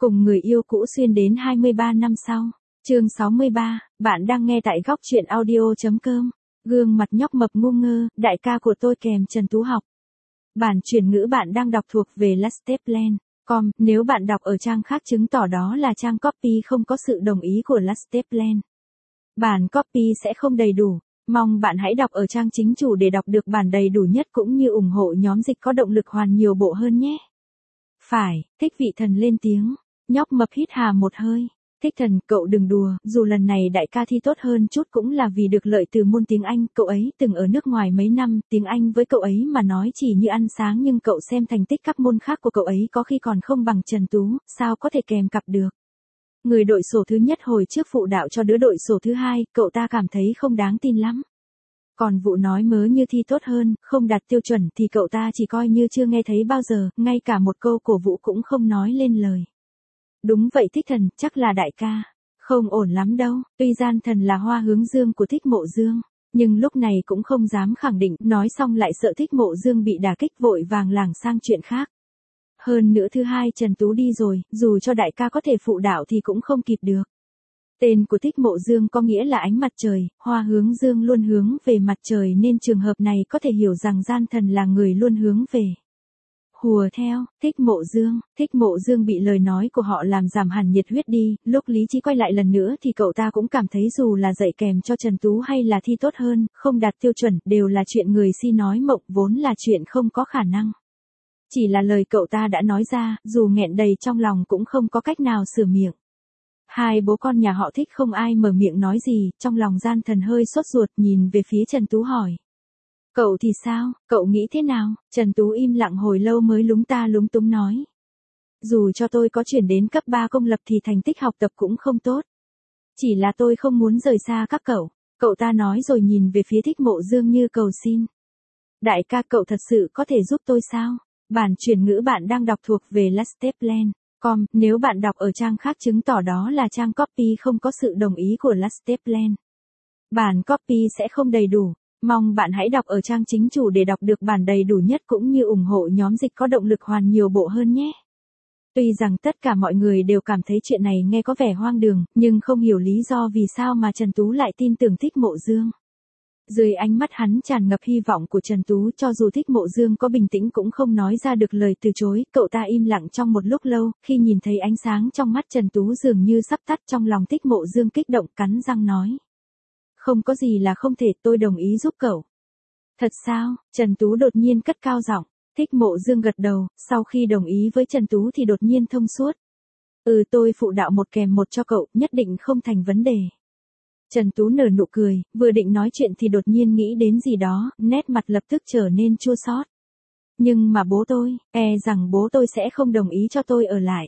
Cùng người yêu cũ xuyên đến 23 năm sau. Chương 63, bạn đang nghe tại góc truyện audio.com. Gương mặt nhóc mập ngu ngơ, đại ca của tôi kèm Trần Tú Học. Bản chuyển ngữ bạn đang đọc thuộc về Lasteplan.com, nếu bạn đọc ở trang khác chứng tỏ đó là trang copy không có sự đồng ý của Lasteplan. Bản copy sẽ không đầy đủ, mong bạn hãy đọc ở trang chính chủ để đọc được bản đầy đủ nhất cũng như ủng hộ nhóm dịch có động lực hoàn nhiều bộ hơn nhé. Phải, Thích Vị Thần lên tiếng, nhóc mập hít hà một hơi. Thích Thần, cậu đừng đùa, dù lần này đại ca thi tốt hơn chút cũng là vì được lợi từ môn tiếng Anh, cậu ấy từng ở nước ngoài mấy năm, tiếng Anh với cậu ấy mà nói chỉ như ăn sáng nhưng cậu xem thành tích các môn khác của cậu ấy có khi còn không bằng Trần Tú, sao có thể kèm cặp được. Người đội sổ thứ nhất hồi trước phụ đạo cho đứa đội sổ thứ hai, cậu ta cảm thấy không đáng tin lắm. Còn vụ nói mớ như thi tốt hơn, không đạt tiêu chuẩn thì cậu ta chỉ coi như chưa nghe thấy bao giờ, ngay cả một câu cổ vũ cũng không nói lên lời. Đúng vậy Thích Thần, chắc là đại ca. Không ổn lắm đâu, tuy Gian Thần là hoa hướng dương của Thích Mộ Dương, nhưng lúc này cũng không dám khẳng định, nói xong lại sợ Thích Mộ Dương bị đả kích vội vàng lảng sang chuyện khác. Hơn nữa thứ hai Trần Tú đi rồi, dù cho đại ca có thể phụ đạo thì cũng không kịp được. Tên của Thích Mộ Dương có nghĩa là ánh mặt trời, hoa hướng dương luôn hướng về mặt trời nên trường hợp này có thể hiểu rằng Gian Thần là người luôn hướng về. Hùa theo, Thích Mộ Dương bị lời nói của họ làm giảm hẳn nhiệt huyết đi, lúc lý trí quay lại lần nữa thì cậu ta cũng cảm thấy dù là dạy kèm cho Trần Tú hay là thi tốt hơn, không đạt tiêu chuẩn, đều là chuyện người si nói mộng, vốn là chuyện không có khả năng. Chỉ là lời cậu ta đã nói ra, dù nghẹn đầy trong lòng cũng không có cách nào sửa miệng. Hai bố con nhà họ Thích không ai mở miệng nói gì, trong lòng Gian Thần hơi sốt ruột nhìn về phía Trần Tú hỏi. Cậu thì sao, cậu nghĩ thế nào? Trần Tú im lặng hồi lâu mới lúng ta lúng túng nói. Dù cho tôi có chuyển đến cấp 3 công lập thì thành tích học tập cũng không tốt. Chỉ là tôi không muốn rời xa các cậu. Cậu ta nói rồi nhìn về phía Thích Mộ Dương như cầu xin. Đại ca cậu thật sự có thể giúp tôi sao? Bản chuyển ngữ bạn đang đọc thuộc về Lasteplan.com, nếu bạn đọc ở trang khác chứng tỏ đó là trang copy không có sự đồng ý của Lasteplan. Bản copy sẽ không đầy đủ. Mong bạn hãy đọc ở trang chính chủ để đọc được bản đầy đủ nhất cũng như ủng hộ nhóm dịch có động lực hoàn nhiều bộ hơn nhé. Tuy rằng tất cả mọi người đều cảm thấy chuyện này nghe có vẻ hoang đường, nhưng không hiểu lý do vì sao mà Trần Tú lại tin tưởng Thích Mộ Dương. Dưới ánh mắt hắn tràn ngập hy vọng của Trần Tú, cho dù Thích Mộ Dương có bình tĩnh cũng không nói ra được lời từ chối, cậu ta im lặng trong một lúc lâu, khi nhìn thấy ánh sáng trong mắt Trần Tú dường như sắp tắt trong lòng Thích Mộ Dương kích động cắn răng nói. Không có gì là không thể, tôi đồng ý giúp cậu. Thật sao? Trần Tú đột nhiên cất cao giọng. Thích Mộ Dương gật đầu, sau khi đồng ý với Trần Tú thì đột nhiên thông suốt. Tôi phụ đạo một kèm một cho cậu, nhất định không thành vấn đề. Trần Tú nở nụ cười, vừa định nói chuyện thì đột nhiên nghĩ đến gì đó, nét mặt lập tức trở nên chua xót. Nhưng mà bố tôi, rằng bố tôi sẽ không đồng ý cho tôi ở lại.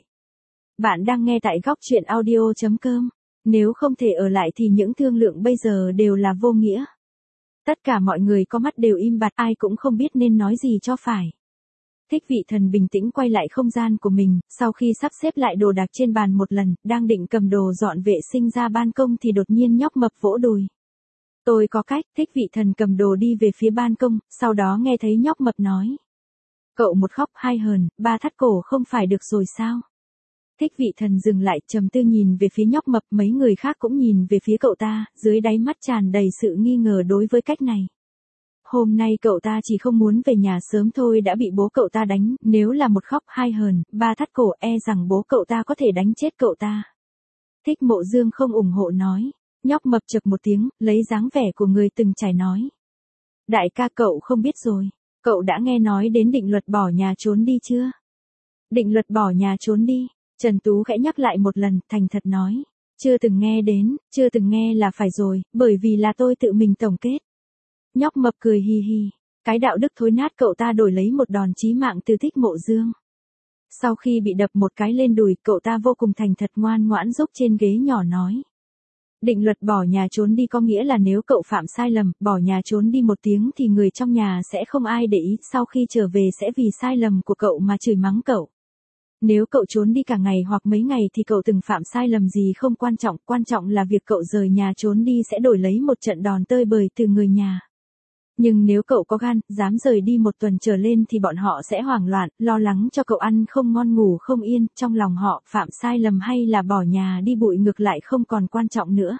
Bạn đang nghe tại góc truyện audio.com. Nếu không thể ở lại thì những thương lượng bây giờ đều là vô nghĩa. Tất cả mọi người có mắt đều im bặt, ai cũng không biết nên nói gì cho phải. Thích Vị Thần bình tĩnh quay lại không gian của mình, sau khi sắp xếp lại đồ đạc trên bàn một lần, đang định cầm đồ dọn vệ sinh ra ban công thì đột nhiên nhóc mập vỗ đùi. Tôi có cách. Thích Vị Thần cầm đồ đi về phía ban công, sau đó nghe thấy nhóc mập nói. Cậu một khóc hai hờn, ba thắt cổ không phải được rồi sao? Thích Vị Thần dừng lại, trầm tư nhìn về phía nhóc mập, mấy người khác cũng nhìn về phía cậu ta, dưới đáy mắt tràn đầy sự nghi ngờ đối với cách này. Hôm nay cậu ta chỉ không muốn về nhà sớm thôi đã bị bố cậu ta đánh, nếu là một khóc hai hờn, ba thắt cổ rằng bố cậu ta có thể đánh chết cậu ta. Thích Mộ Dương không ủng hộ nói, nhóc mập chực một tiếng, lấy dáng vẻ của người từng trải nói. Đại ca cậu không biết rồi, cậu đã nghe nói đến định luật bỏ nhà trốn đi chưa? Định luật bỏ nhà trốn đi. Trần Tú khẽ nhắc lại một lần, thành thật nói. Chưa từng nghe là phải rồi, bởi vì là tôi tự mình tổng kết. Nhóc mập cười hi hi. Cái đạo đức thối nát cậu ta đổi lấy một đòn chí mạng từ Thích Mộ Dương. Sau khi bị đập một cái lên đùi, cậu ta vô cùng thành thật ngoan ngoãn rúc trên ghế nhỏ nói. Định luật bỏ nhà trốn đi có nghĩa là nếu cậu phạm sai lầm, bỏ nhà trốn đi một tiếng thì người trong nhà sẽ không ai để ý, sau khi trở về sẽ vì sai lầm của cậu mà chửi mắng cậu. Nếu cậu trốn đi cả ngày hoặc mấy ngày thì cậu từng phạm sai lầm gì không quan trọng là việc cậu rời nhà trốn đi sẽ đổi lấy một trận đòn tơi bời từ người nhà. Nhưng nếu cậu có gan, dám rời đi một tuần trở lên thì bọn họ sẽ hoảng loạn, lo lắng cho cậu ăn không ngon ngủ không yên, trong lòng họ phạm sai lầm hay là bỏ nhà đi bụi ngược lại không còn quan trọng nữa.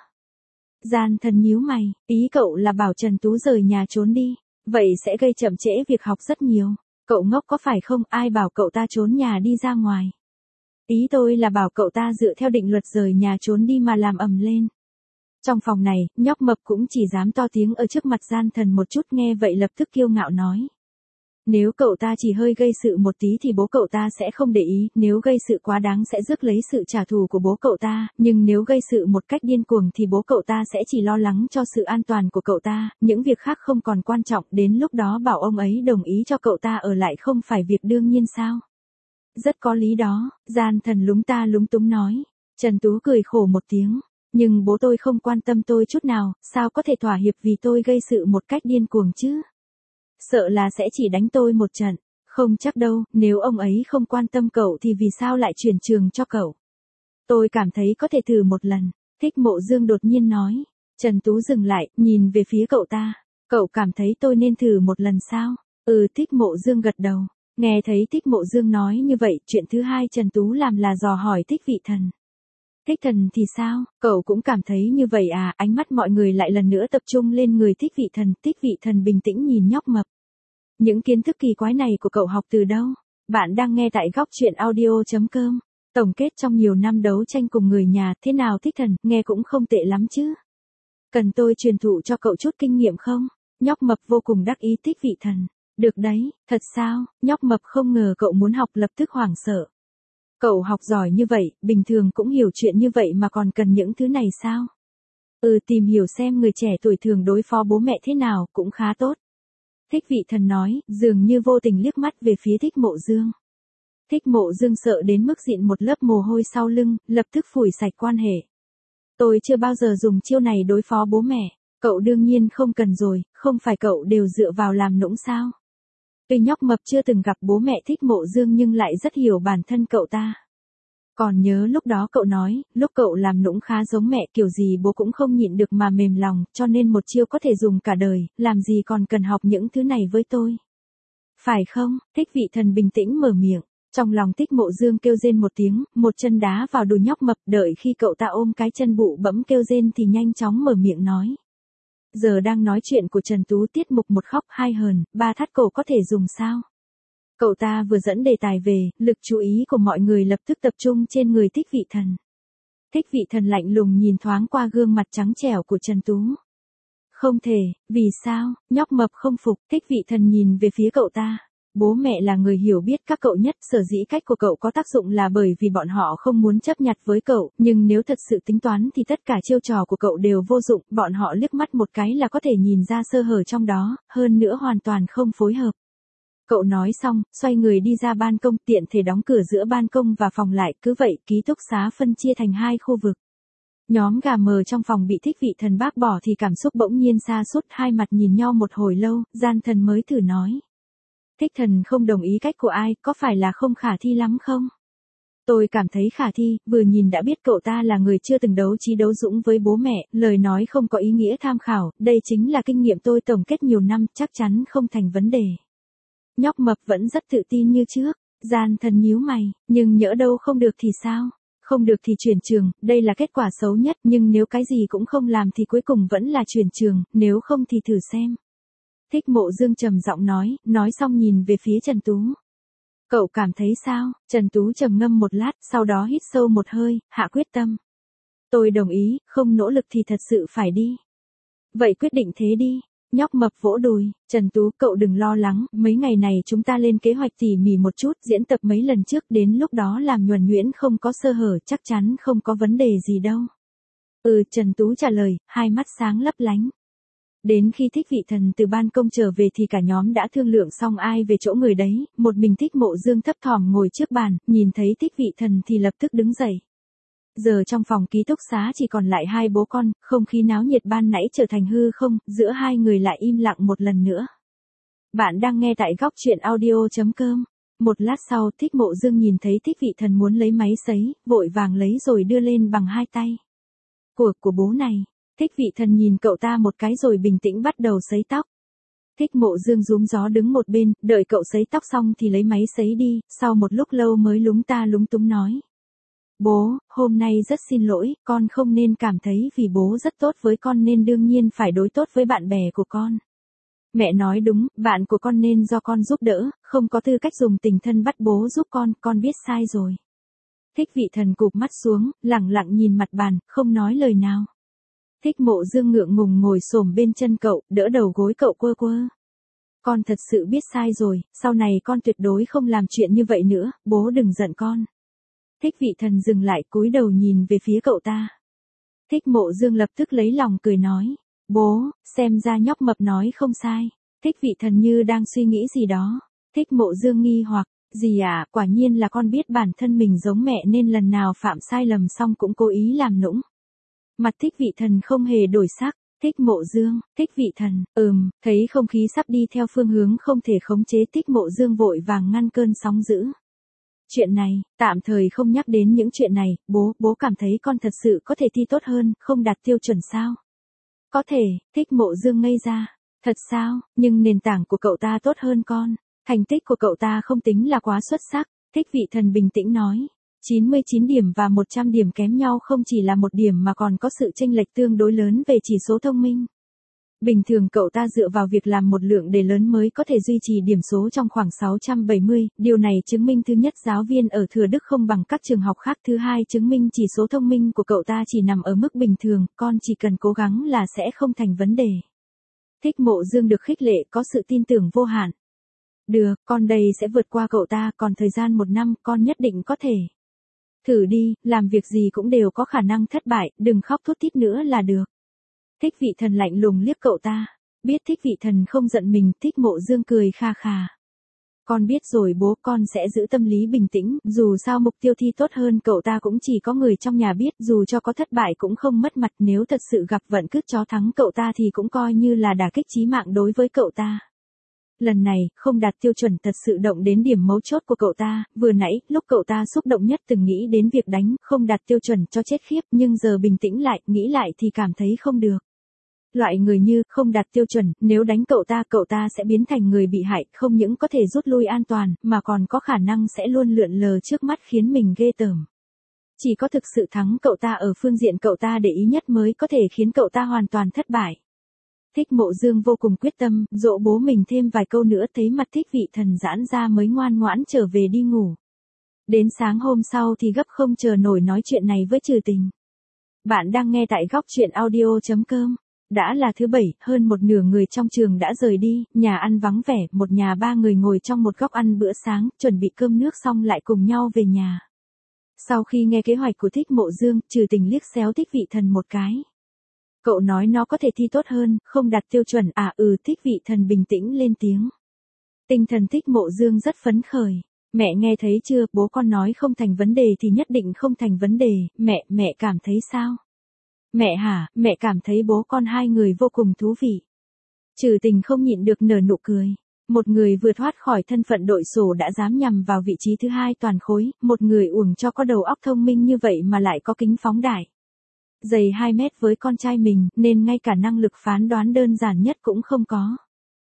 Gian Thần nhíu mày, ý cậu là bảo Trần Tú rời nhà trốn đi, vậy sẽ gây chậm trễ việc học rất nhiều. Cậu ngốc có phải không, ai bảo cậu ta trốn nhà đi ra ngoài. Ý tôi là bảo cậu ta dựa theo định luật rời nhà trốn đi mà làm ầm lên. Trong phòng này, nhóc mập cũng chỉ dám to tiếng ở trước mặt Gian Thần một chút, nghe vậy lập tức kiêu ngạo nói. Nếu cậu ta chỉ hơi gây sự một tí thì bố cậu ta sẽ không để ý, nếu gây sự quá đáng sẽ rước lấy sự trả thù của bố cậu ta, nhưng nếu gây sự một cách điên cuồng thì bố cậu ta sẽ chỉ lo lắng cho sự an toàn của cậu ta, những việc khác không còn quan trọng, đến lúc đó bảo ông ấy đồng ý cho cậu ta ở lại không phải việc đương nhiên sao? Rất có lý đó, Gian Thần lúng ta lúng túng nói. Trần Tú cười khổ một tiếng. Nhưng bố tôi không quan tâm tôi chút nào, sao có thể thỏa hiệp vì tôi gây sự một cách điên cuồng chứ? Sợ là sẽ chỉ đánh tôi một trận. Không chắc đâu, nếu ông ấy không quan tâm cậu thì vì sao lại chuyển trường cho cậu? Tôi cảm thấy có thể thử một lần. Thích Mộ Dương đột nhiên nói. Trần Tú dừng lại, nhìn về phía cậu ta. Cậu cảm thấy tôi nên thử một lần sao? Thích Mộ Dương gật đầu. Nghe thấy Thích Mộ Dương nói như vậy, chuyện thứ hai Trần Tú làm là dò hỏi Thích Vị Thần. Thích Thần thì sao, cậu cũng cảm thấy như vậy à? Ánh mắt mọi người lại lần nữa tập trung lên người Thích Vị Thần. Thích Vị Thần bình tĩnh nhìn nhóc mập. Những kiến thức kỳ quái này của cậu học từ đâu? Bạn đang nghe tại góc truyện audio.com. Tổng kết trong nhiều năm đấu tranh cùng người nhà, thế nào Thích Thần, nghe cũng không tệ lắm chứ. Cần tôi truyền thụ cho cậu chút kinh nghiệm không? Nhóc mập vô cùng đắc ý. Thích Vị Thần. Được đấy, thật sao? Nhóc mập không ngờ cậu muốn học, lập tức hoảng sợ. Cậu học giỏi như vậy, bình thường cũng hiểu chuyện như vậy mà còn cần những thứ này sao? Tìm hiểu xem người trẻ tuổi thường đối phó bố mẹ thế nào, cũng khá tốt. Thích Vị Thần nói, dường như vô tình liếc mắt về phía Thích Mộ Dương. Thích Mộ Dương sợ đến mức dịn một lớp mồ hôi sau lưng, lập tức phủi sạch quan hệ. Tôi chưa bao giờ dùng chiêu này đối phó bố mẹ, cậu đương nhiên không cần rồi, không phải cậu đều dựa vào làm nũng sao? Tuy nhóc mập chưa từng gặp bố mẹ Thích Mộ Dương nhưng lại rất hiểu bản thân cậu ta. Còn nhớ lúc đó cậu nói, lúc cậu làm nũng khá giống mẹ, kiểu gì bố cũng không nhịn được mà mềm lòng, cho nên một chiêu có thể dùng cả đời, làm gì còn cần học những thứ này với tôi. Phải không? Thích Vị Thần bình tĩnh mở miệng. Trong lòng Thích Mộ Dương kêu rên một tiếng, một chân đá vào đùi nhóc mập, đợi khi cậu ta ôm cái chân bụ bẫm kêu rên thì nhanh chóng mở miệng nói. Giờ đang nói chuyện của Trần Tú, tiết mục một khóc hai hờn, ba thắt cổ có thể dùng sao? Cậu ta vừa dẫn đề tài về, lực chú ý của mọi người lập tức tập trung trên người Thích Vị Thần. Thích Vị Thần lạnh lùng nhìn thoáng qua gương mặt trắng trẻo của Trần Tú. Không thể, vì sao? Nhóc mập không phục. Thích Vị Thần nhìn về phía cậu ta. Bố mẹ là người hiểu biết các cậu nhất, sở dĩ cách của cậu có tác dụng là bởi vì bọn họ không muốn chấp nhặt với cậu, nhưng nếu thật sự tính toán thì tất cả chiêu trò của cậu đều vô dụng, bọn họ liếc mắt một cái là có thể nhìn ra sơ hở trong đó, hơn nữa hoàn toàn không phối hợp. Cậu nói xong, xoay người đi ra ban công, tiện thể đóng cửa giữa ban công và phòng lại, cứ vậy ký túc xá phân chia thành hai khu vực. Nhóm gà mờ trong phòng bị Thích Vị Thần bác bỏ thì cảm xúc bỗng nhiên sa sút, hai mặt nhìn nhau một hồi lâu, Gian Thần mới thử nói. Thích Thần không đồng ý cách của ai, có phải là không khả thi lắm không? Tôi cảm thấy khả thi, vừa nhìn đã biết cậu ta là người chưa từng đấu trí đấu dũng với bố mẹ, lời nói không có ý nghĩa tham khảo, đây chính là kinh nghiệm tôi tổng kết nhiều năm, chắc chắn không thành vấn đề. Nhóc mập vẫn rất tự tin như trước, Gian Thần nhíu mày, nhưng nhỡ đâu không được thì sao? Không được thì chuyển trường, đây là kết quả xấu nhất, nhưng nếu cái gì cũng không làm thì cuối cùng vẫn là chuyển trường, nếu không thì thử xem. Thích Mộ Dương trầm giọng nói xong nhìn về phía Trần Tú. Cậu cảm thấy sao? Trần Tú trầm ngâm một lát, sau đó hít sâu một hơi, hạ quyết tâm. Tôi đồng ý, không nỗ lực thì thật sự phải đi. Vậy quyết định thế đi. Nhóc mập vỗ đùi, Trần Tú, cậu đừng lo lắng, mấy ngày này chúng ta lên kế hoạch tỉ mỉ một chút, diễn tập mấy lần trước, đến lúc đó làm nhuần nhuyễn không có sơ hở, chắc chắn không có vấn đề gì đâu. Trần Tú trả lời, hai mắt sáng lấp lánh. Đến khi Thích Vị Thần từ ban công trở về thì cả nhóm đã thương lượng xong ai về chỗ người đấy, một mình Thích Mộ Dương thấp thỏm ngồi trước bàn, nhìn thấy Thích Vị Thần thì lập tức đứng dậy. Giờ trong phòng ký túc xá chỉ còn lại hai bố con, không khí náo nhiệt ban nãy trở thành hư không, giữa hai người lại im lặng một lần nữa. Bạn đang nghe tại góc truyện audio.com. Một lát sau, Thích Mộ Dương nhìn thấy Thích Vị Thần muốn lấy máy sấy, vội vàng lấy rồi đưa lên bằng hai tay. Của bố này. Thích Vị Thần nhìn cậu ta một cái rồi bình tĩnh bắt đầu sấy tóc. Thích Mộ Dương rúm gió đứng một bên, đợi cậu sấy tóc xong thì lấy máy sấy đi, sau một lúc lâu mới lúng ta lúng túng nói. Bố, hôm nay rất xin lỗi, con không nên cảm thấy vì bố rất tốt với con nên đương nhiên phải đối tốt với bạn bè của con. Mẹ nói đúng, bạn của con nên do con giúp đỡ, không có tư cách dùng tình thân bắt bố giúp con biết sai rồi. Thích Vị Thần cụp mắt xuống, lẳng lặng nhìn mặt bàn, không nói lời nào. Thích Mộ Dương ngượng ngùng ngồi xổm bên chân cậu, đỡ đầu gối cậu quơ quơ. Con thật sự biết sai rồi, sau này con tuyệt đối không làm chuyện như vậy nữa, bố đừng giận con. Thích Vị Thần dừng lại cúi đầu nhìn về phía cậu ta. Thích Mộ Dương lập tức lấy lòng cười nói. Bố, xem ra nhóc mập nói không sai. Thích Vị Thần như đang suy nghĩ gì đó. Thích Mộ Dương nghi hoặc, gì à, quả nhiên là con biết bản thân mình giống mẹ nên lần nào phạm sai lầm xong cũng cố ý làm nũng. Mặt Thích Vị Thần không hề đổi sắc. Thích Mộ Dương, Thích Vị Thần, thấy không khí sắp đi theo phương hướng không thể khống chế, Thích Mộ Dương vội vàng ngăn cơn sóng dữ. Chuyện này, tạm thời không nhắc đến những chuyện này, bố cảm thấy con thật sự có thể thi tốt hơn, không đạt tiêu chuẩn sao? Có thể, Thích Mộ Dương ngây ra. Thật sao, nhưng nền tảng của cậu ta tốt hơn con. Thành tích của cậu ta không tính là quá xuất sắc. Thích Vị Thần bình tĩnh nói. 99 điểm và 100 điểm kém nhau không chỉ là một điểm mà còn có sự chênh lệch tương đối lớn về chỉ số thông minh. Bình thường cậu ta dựa vào việc làm một lượng đề lớn mới có thể duy trì điểm số trong khoảng 670, điều này chứng minh thứ nhất giáo viên ở Thừa Đức không bằng các trường học khác, thứ hai chứng minh chỉ số thông minh của cậu ta chỉ nằm ở mức bình thường, con chỉ cần cố gắng là sẽ không thành vấn đề. Thích Mộ Dương được khích lệ có sự tin tưởng vô hạn. Được, con đây sẽ vượt qua cậu ta, còn thời gian 1 năm con nhất định có thể. Thử đi, làm việc gì cũng đều có khả năng thất bại, đừng khóc thút thít nữa là được. Thích Vị Thần lạnh lùng liếc cậu ta. Biết Thích Vị Thần không giận mình, Thích Mộ Dương cười kha khà. Con biết rồi bố, con sẽ giữ tâm lý bình tĩnh, dù sao mục tiêu thi tốt hơn cậu ta cũng chỉ có người trong nhà biết, dù cho có thất bại cũng không mất mặt, nếu thật sự gặp vận cứt chó thắng cậu ta thì cũng coi như là đả kích chí mạng đối với cậu ta. Lần này, không đạt tiêu chuẩn thật sự động đến điểm mấu chốt của cậu ta, vừa nãy, lúc cậu ta xúc động nhất từng nghĩ đến việc đánh, không đạt tiêu chuẩn cho chết khiếp, nhưng giờ bình tĩnh lại, nghĩ lại thì cảm thấy không được. Loại người như, không đạt tiêu chuẩn, nếu đánh cậu ta sẽ biến thành người bị hại, không những có thể rút lui an toàn, mà còn có khả năng sẽ luôn lượn lờ trước mắt khiến mình ghê tởm. Chỉ có thực sự thắng cậu ta ở phương diện cậu ta để ý nhất mới có thể khiến cậu ta hoàn toàn thất bại. Thích Mộ Dương vô cùng quyết tâm, dỗ bố mình thêm vài câu nữa, thấy mặt Thích Vị Thần giãn ra mới ngoan ngoãn trở về đi ngủ. Đến sáng hôm sau thì gấp không chờ nổi nói chuyện này với Trừ Tình. Bạn đang nghe tại Góc Chuyện Audio.com. Đã là thứ 7, hơn một nửa người trong trường đã rời đi, nhà ăn vắng vẻ, một nhà 3 người ngồi trong một góc ăn bữa sáng, chuẩn bị cơm nước xong lại cùng nhau về nhà. Sau khi nghe kế hoạch của Thích Mộ Dương, Trừ Tình liếc xéo Thích Vị Thần một cái. Cậu nói nó có thể thi tốt hơn, không đạt tiêu chuẩn à? Thích Vị Thần bình tĩnh lên tiếng. Tinh thần Thích Mộ Dương rất phấn khởi. Mẹ nghe thấy chưa, bố con nói không thành vấn đề thì nhất định không thành vấn đề, mẹ cảm thấy sao? Mẹ hả, mẹ cảm thấy bố con hai người vô cùng thú vị. Trừ Tình không nhịn được nở nụ cười. Một người vừa thoát khỏi thân phận đội sổ đã dám nhằm vào vị trí thứ 2 toàn khối, một người uổng cho có đầu óc thông minh như vậy mà lại có kính phóng đại. Dày 2 mét với con trai mình, nên ngay cả năng lực phán đoán đơn giản nhất cũng không có.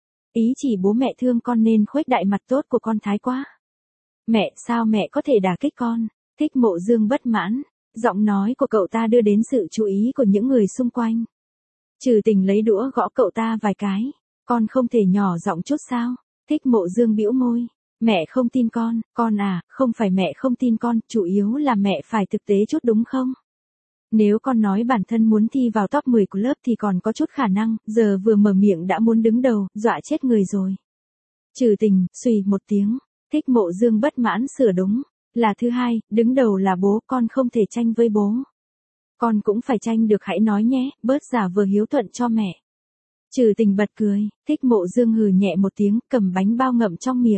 Ý chỉ bố mẹ thương con nên khuếch đại mặt tốt của con thái quá. Mẹ, sao mẹ có thể đả kích con? Thích Mộ Dương bất mãn. Giọng nói của cậu ta đưa đến sự chú ý của những người xung quanh. Trừ Tình lấy đũa gõ cậu ta vài cái. Con không thể nhỏ giọng chút sao? Thích Mộ Dương bĩu môi. Mẹ không tin con à, không phải mẹ không tin con, chủ yếu là mẹ phải thực tế chút đúng không? Nếu con nói bản thân muốn thi vào top 10 của lớp thì còn có chút khả năng, giờ vừa mở miệng đã muốn đứng đầu, dọa chết người rồi. Trừ Tình, xùy một tiếng. Thích Mộ Dương bất mãn sửa đúng. Là thứ 2, đứng đầu là bố, con không thể tranh với bố. Con cũng phải tranh được, hãy nói nhé, bớt giả vờ hiếu thuận cho mẹ. Trừ Tình bật cười, Thích Mộ Dương hừ nhẹ một tiếng, cầm bánh bao ngậm trong miệng.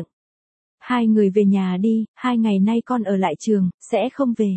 Hai người về nhà đi, 2 ngày nay con ở lại trường, sẽ không về.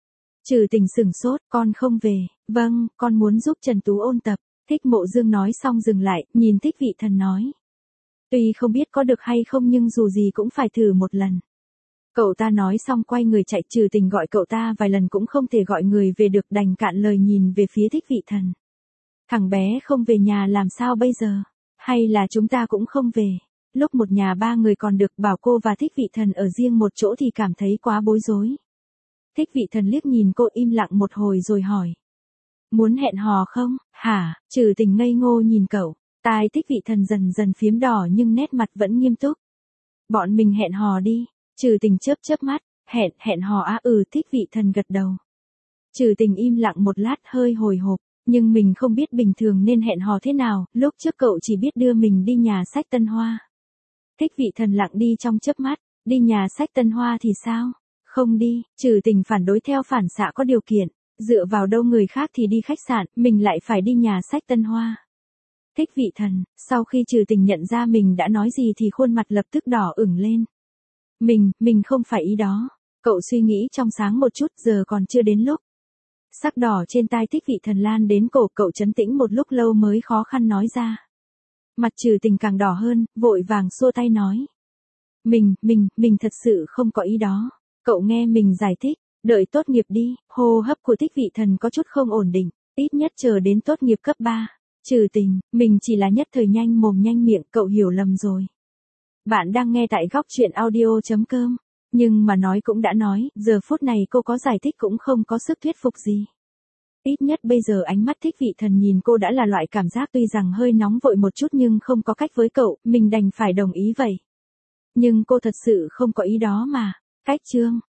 Trừ Tình sửng sốt, con không về, vâng, con muốn giúp Trần Tú ôn tập. Thích Mộ Dương nói xong dừng lại, nhìn Thích Vị Thần nói. Tuy không biết có được hay không nhưng dù gì cũng phải thử một lần. Cậu ta nói xong quay người chạy. Trừ Tình gọi cậu ta vài lần cũng không thể gọi người về được, đành cạn lời nhìn về phía Thích Vị Thần. Thằng bé không về nhà làm sao bây giờ? Hay là chúng ta cũng không về? Lúc một nhà ba người còn được bảo cô và Thích Vị Thần ở riêng một chỗ thì cảm thấy quá bối rối. Thích Vị Thần liếc nhìn cô im lặng một hồi rồi hỏi. Muốn hẹn hò không, hả? Trừ Tình ngây ngô nhìn cậu, tai Thích Vị Thần dần dần phiếm đỏ nhưng nét mặt vẫn nghiêm túc. Bọn mình hẹn hò đi, Trừ Tình chớp chớp mắt, hẹn hò á? Thích Vị Thần gật đầu. Trừ Tình im lặng một lát hơi hồi hộp, nhưng mình không biết bình thường nên hẹn hò thế nào, lúc trước cậu chỉ biết đưa mình đi nhà sách Tân Hoa. Thích Vị Thần lặng đi trong chớp mắt, đi nhà sách Tân Hoa thì sao? Không đi, Trừ Tình phản đối theo phản xạ có điều kiện, dựa vào đâu người khác thì đi khách sạn, mình lại phải đi nhà sách Tân Hoa. Thích Vị Thần, sau khi Trừ Tình nhận ra mình đã nói gì thì khuôn mặt lập tức đỏ ửng lên. Mình không phải ý đó. Cậu suy nghĩ trong sáng một chút, giờ còn chưa đến lúc. Sắc đỏ trên tai Thích Vị Thần lan đến cổ, cậu trấn tĩnh một lúc lâu mới khó khăn nói ra. Mặt Trừ Tình càng đỏ hơn, vội vàng xua tay nói. Mình thật sự không có ý đó. Cậu nghe mình giải thích, đợi tốt nghiệp đi. Hô hấp của Thích Vị Thần có chút không ổn định, ít nhất chờ đến tốt nghiệp cấp 3. Trừ Tình, mình chỉ là nhất thời nhanh mồm nhanh miệng, cậu hiểu lầm rồi. Bạn đang nghe tại góc truyện audio.com. Nhưng mà nói cũng đã nói, giờ phút này cô có giải thích cũng không có sức thuyết phục gì. Ít nhất bây giờ ánh mắt Thích Vị Thần nhìn cô đã là loại cảm giác tuy rằng hơi nóng vội một chút nhưng không có cách với cậu, mình đành phải đồng ý vậy. Nhưng cô thật sự không có ý đó mà. Cách chương